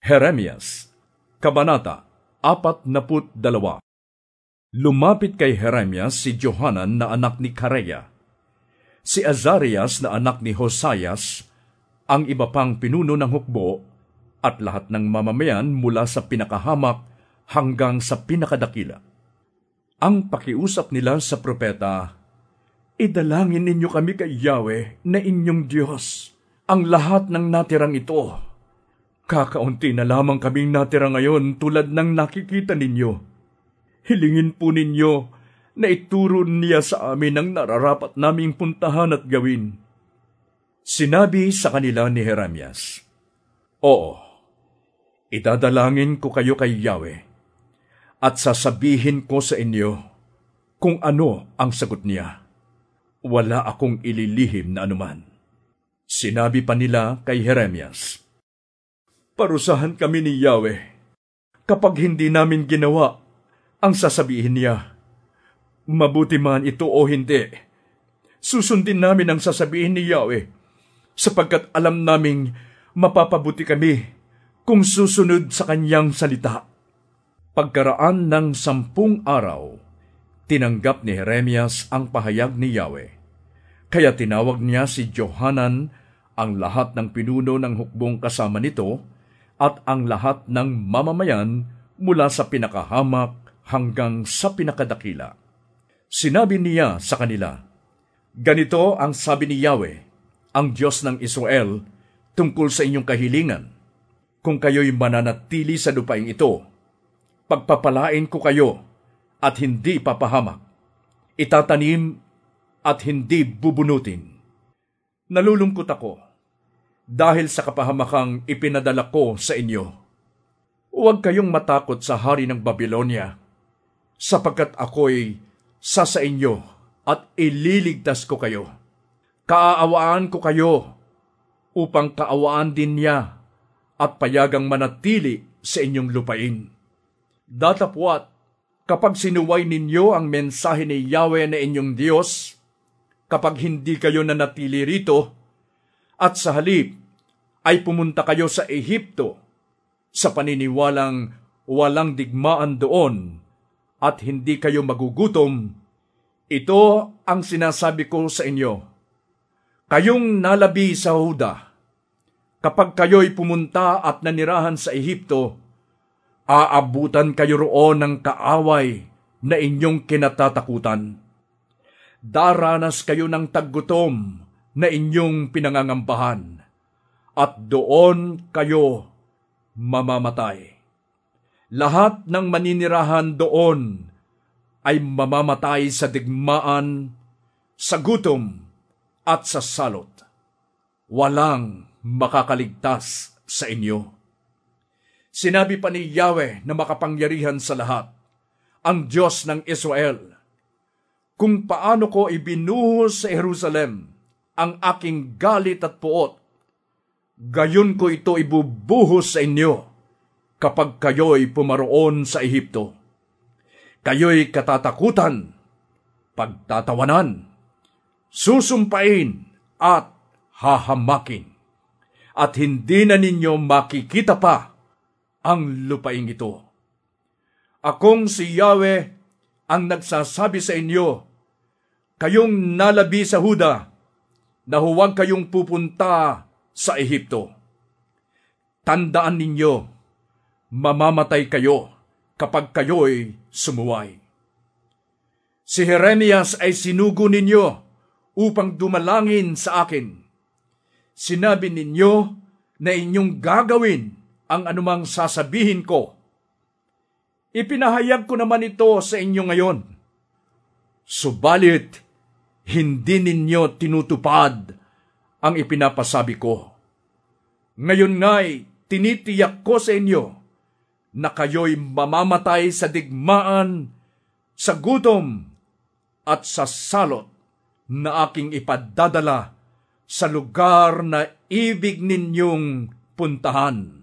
Jeremias, Kabanata 42. Lumapit kay Jeremias si Johanan na anak ni Kareya, si Azarias na anak ni Hosayas, ang iba pang pinuno ng hukbo, at lahat ng mamamayan mula sa pinakahamak hanggang sa pinakadakila. Ang pakiusap nila sa propeta, "Idalangin ninyo kami kay Yahweh na inyong Diyos, ang lahat ng natirang ito. Kakaunti na lamang kaming natira ngayon tulad ng nakikita ninyo. Hilingin po ninyo na ituro niya sa amin ang nararapat naming puntahan at gawin." Sinabi sa kanila ni Jeremias, "Oo, idadalangin ko kayo kay Yahweh, at sasabihin ko sa inyo kung ano ang sagot niya. Wala akong ililihim na anuman." Sinabi pa nila kay Jeremias, "Parusahan kami ni Yahweh kapag hindi namin ginawa ang sasabihin niya. Mabuti man ito o hindi, susundin namin ang sasabihin ni Yahweh, sapagkat alam naming mapapabuti kami kung susunod sa kanyang salita." Pagkaraan ng 10 araw, tinanggap ni Jeremias ang pahayag ni Yahweh. Kaya tinawag niya si Johanan, ang lahat ng pinuno ng hukbong kasama nito, at ang lahat ng mamamayan mula sa pinakahamak hanggang sa pinakadakila. Sinabi niya sa kanila, "Ganito ang sabi ni Yahweh, ang Diyos ng Israel, tungkol sa inyong kahilingan. Kung kayo'y mananatili sa lupaing ito, pagpapalain ko kayo at hindi papahamak. Itatanim at hindi bubunutin. Nalulungkot ako dahil sa kapahamakang ipinadala ko sa inyo. Huwag kayong matakot sa hari ng Babylonia, sapagkat ako'y sa inyo at ililigtas ko kayo. Kaaawaan ko kayo upang kaawaan din niya at payagang manatili sa inyong lupain. Datapwat, kapag sinuway ninyo ang mensahe ni Yahweh na inyong Diyos, kapag hindi kayo nanatili rito, at sa halip ay pumunta kayo sa Ehipto, sa paniniwalang walang digmaan doon, at hindi kayo magugutom, ito ang sinasabi ko sa inyo. Kayong nalabi sa Huda, kapag kayo'y pumunta at nanirahan sa Ehipto, aabutan kayo roon ng kaaway na inyong kinatatakutan. Daranas kayo ng taggutom na inyong pinangangambahan, at doon kayo mamamatay. Lahat ng maninirahan doon ay mamamatay sa digmaan, sa gutom at sa salot. Walang makakaligtas sa inyo." Sinabi pa ni Yahweh na makapangyarihan sa lahat, ang Diyos ng Israel, "Kung paano ko ibinuhos sa Jerusalem ang aking galit at puot, gayon ko ito ibubuhos sa inyo kapag kayo'y pumaroon sa Ehipto. Kayo'y katatakutan, pagtatawanan, susumpain at hahamakin, at hindi na ninyo makikita pa ang lupaing ito. Akong si Yahweh ang nagsasabi sa inyo, kayong nalabi sa Huda, na huwag kayong pupunta sa Ehipto. Tandaan ninyo, mamamatay kayo kapag kayo'y sumuway." Si Jeremias ay sinugo ninyo upang dumalangin sa akin. Sinabi ninyo na inyong gagawin ang anumang sasabihin ko. Ipinahayag ko naman ito sa inyo ngayon. Subalit, hindi ninyo tinutupad ang ipinapasabi ko. Ngayon nga'y tinitiyak ko sa inyo na kayo'y mamamatay sa digmaan, sa gutom at sa salot na aking ipadadala sa lugar na ibig ninyong puntahan.